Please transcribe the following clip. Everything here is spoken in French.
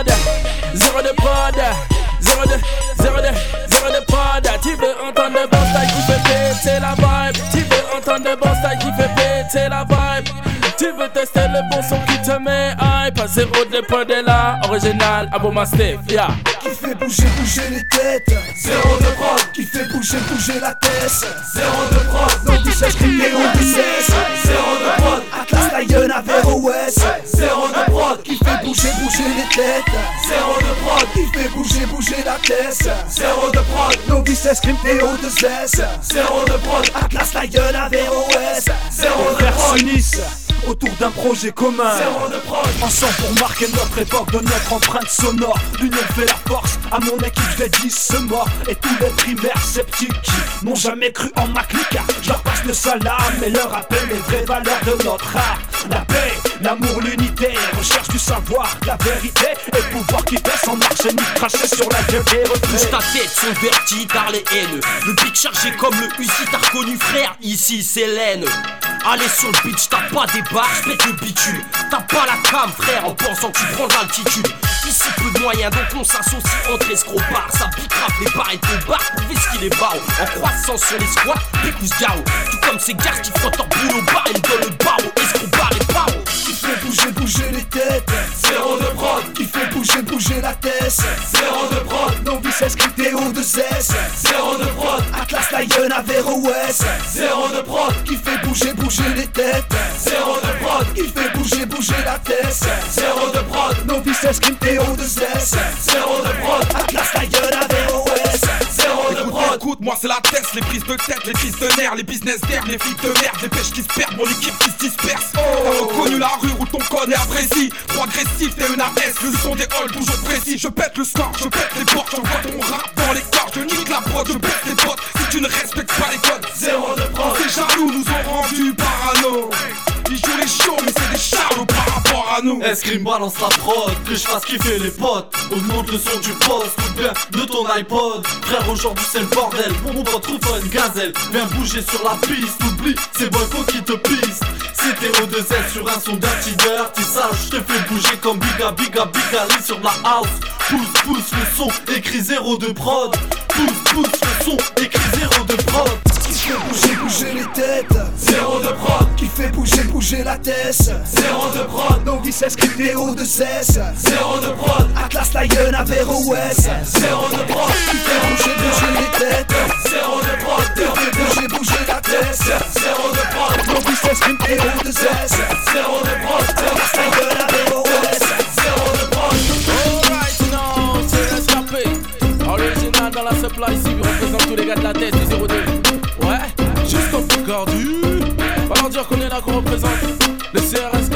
prod. Zéro de prod. Zéro de prod. Tu veux entendre le bon style qui fait péter la vibe. Tu veux entendre le bon style qui fait péter la vibe. Tu veux tester le bon son qui te met hype. Zéro de prod est là, original, Aboma Steph, yeah. Qui fait bouger les têtes. Zéro de prod. Qui fait bouger la tête. Zéro de prod. Non du sèche crié on du cesse. Zéro de prod. Atlas Lion avec OS. Zéro de prod. Qui fait bouger les têtes. Zéro de prod. Qui fait bouger la tête. Zéro de prod. Non du sèche crié on du cesse. Zéro de prod. Atlas Lion avec OS. Zéro de prod. Autour d'un projet commun. Zéro de prod. Ensemble pour marquer notre époque de notre empreinte sonore. L'union fait la force. À mon équipe j'ai 10 morts. Et tous les primaires sceptiques qui n'ont jamais cru en ma clique. Je leur passe le salam et leur rappelle les vraies valeurs de notre art. La paix, l'amour, l'unité, recherche du savoir, la vérité et le pouvoir qui fait sans marcher ni cracher sur la gueule des reflets. Bouge ta tête, son vertige par les haines. Le beat chargé comme le Uzi, t'as reconnu frère, ici c'est l'aine. Allez sur le beach, t'as pas des barres, j'pète le bitume. T'as pas la cam frère en pensant que tu prends l'altitude. Ici peu de moyens donc on s'associe entre escrocs-bars. Ça pique rap les bars et ton bar pour voir ce qu'il est barreau. En croissance sur les squats, pécous gao. Tout comme ces gars qui frottent leur boulot bar et me donnent le barreau. Escrocs-bar et barreau. Qui fait bouger les têtes. Zéro de prod. Qui fait bouger la tête. Zéro de prod. Non vicesse critéo de cesse. Zéro de prod. Atlas Lion avec OS. Zéro de prod. Qui fait bouger les têtes. Zéro de prod. Qui fait bouger la tête. Zéro de prod. Non vicesse critéo de cesse. Zéro de prod. Atlas Lion avec OS. Zéro de prod. Écoute, moi c'est la tête, les prises de tête, les prises de nerfs, les business d'herbe, les flics de merde, les pêches qui se perdent, mon équipe qui se disperse. T'as reconnu la rue où ton code est apprécié. Trop agressif, t'es une AS, le son des halls toujours précis. Je pète le score, je pète les portes, j'envoie ton rap dans les cordes. Je nique la prod, je pète les potes si tu ne respectes pas les codes. Zéro de prod. Ces jaloux nous ont rendus parano. Ils jouent les shows mais c'est des charlots par rapport à nous. Escrime balance la prod, que je fasse kiffer les potes. Augmente le son du poste ou bien de ton iPod. Frère aujourd'hui c'est le bordel, mon pote trouve une gazelle. Viens bouger sur la piste, oublie c'est Boyko qui te pisse. C'était O2S sur un son dirty sage. Je te fais bouger comme Biga sur la house. Pousse le son, écrit zéro de prod. Pousse le son, écrit zéro de prod. Qui fait bouger les têtes. Zéro de prod. Qui fait bouger la tête. Zéro de prod. Non vicesse critéo de cesse. Zéro de prod. Atlas Lion avec OS. Zéro de prod. Qui fait bouger les têtes. Zéro de prod. Qui fait bouger la tête. Zéro de prod. Non vicesse critéo de cesse. Zéro de prod. Atlas Lion avec OS. Zéro de prod. Alright, non, c'est rescapé. Original dans la supply, ici, on représente tous les gars de la tête du 02. Ouais, juste un peu gardu. Va leur dire qu'on est là, qu'on représente le CRS.